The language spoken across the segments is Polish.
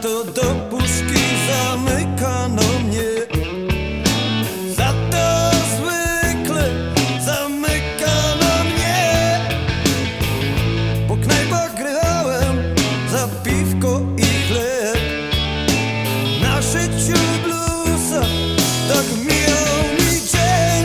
to do puszki zamykano mnie. Za to zwykle zamykano mnie. Po knajpach grałem za piwko i chleb. Na szyciu bluesa tak mijał mi dzień.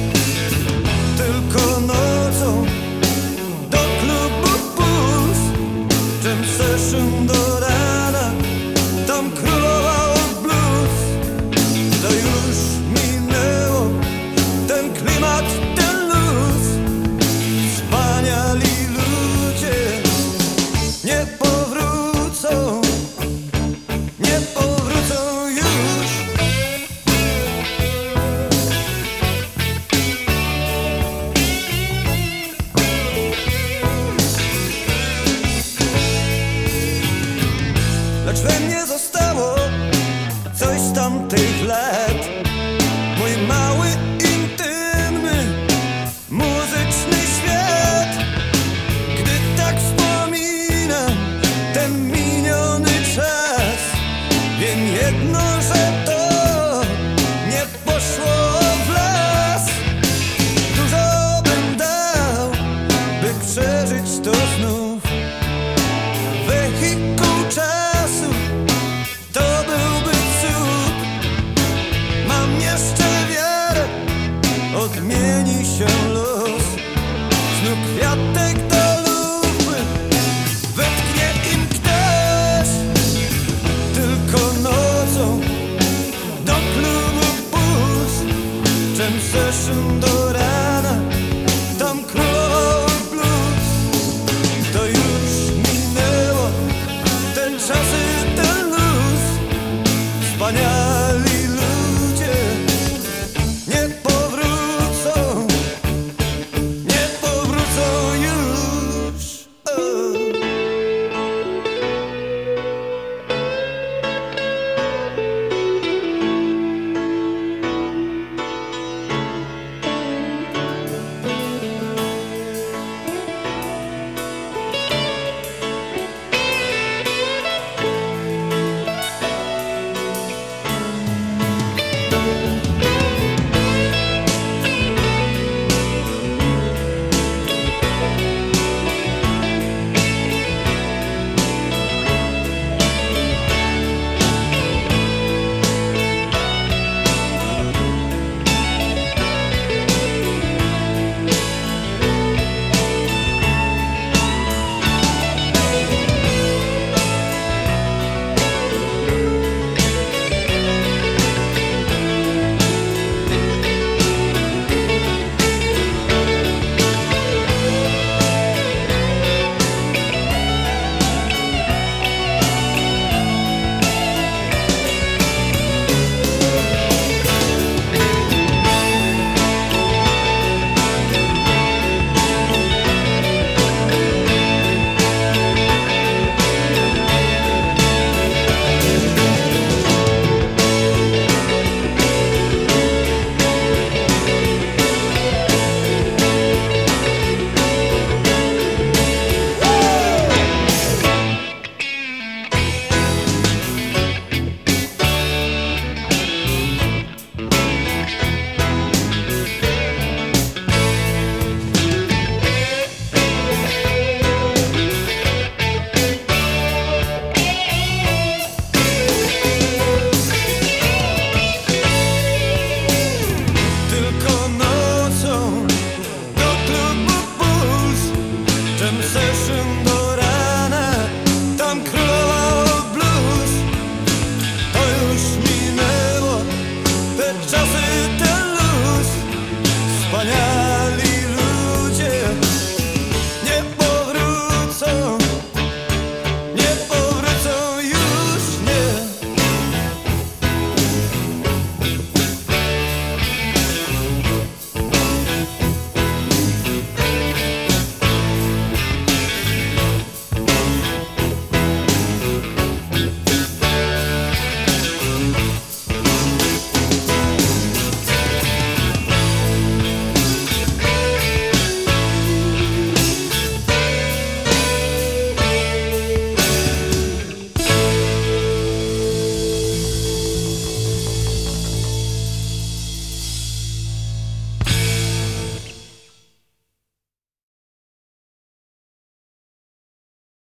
Tylko nocą do klubu Puls, jam session do rana, tam królował blues. To już minęło, ten klimat, ten luz. Wspaniali ludzie nie powrócą, nie powrócą już. Lecz we mnie zostało coś z tamtych lat. Mój mały, intymny, muzyczny świat. Gdy tak wspominam ten miniony czas, wiem jedno, że to nie poszło w las. Dużo bym dał, by przeżyć to znów. Wehikuł czasu to byłby cud. Mam jeszcze wiarę, odmieni się los. Znów kwiatek do lupy wetknie im ktoś. Tylko nocą do klubu Puls, jam session do